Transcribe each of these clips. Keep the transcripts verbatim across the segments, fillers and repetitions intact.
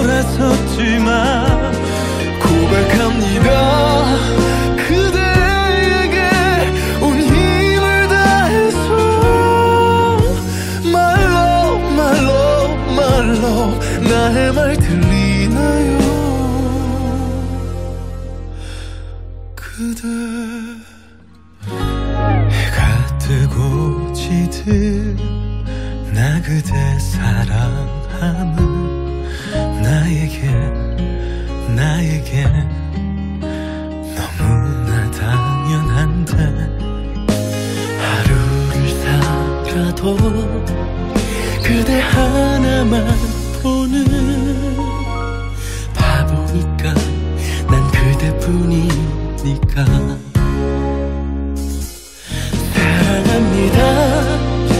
돌아섰지만 고백합니다. 그대에게 온 힘을 다해서 말로 말로 말로 나의 말 들리나요? 그대 해가 뜨고 지듯 나 그대 사랑함은 나에게 나에게 너무나 당연한데 하루를 살아도 그대 하나만 보는 바보니까 난 그대뿐이니까 사랑합니다.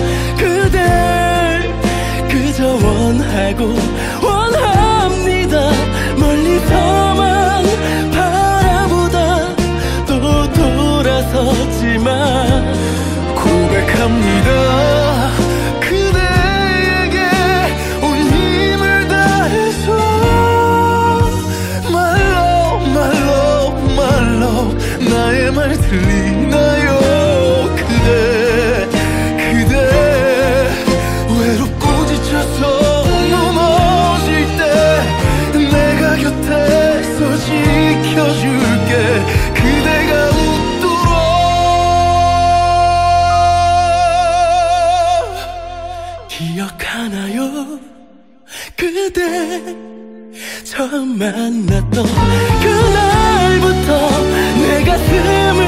그댈 그저 원하고 원합니다. 멀리서만 바라보다 또 돌아섰지만 고백합니다. 그대에게 온 힘을 다해서 말로 말로 말로 나의 말 들리나요? 그대 그대 외롭고 지쳐서 무너질 때 내가 곁에서 지켜줄게. 그대가 웃도록 기억하나요? 그대 처음 만났던 그날부터 내 가슴을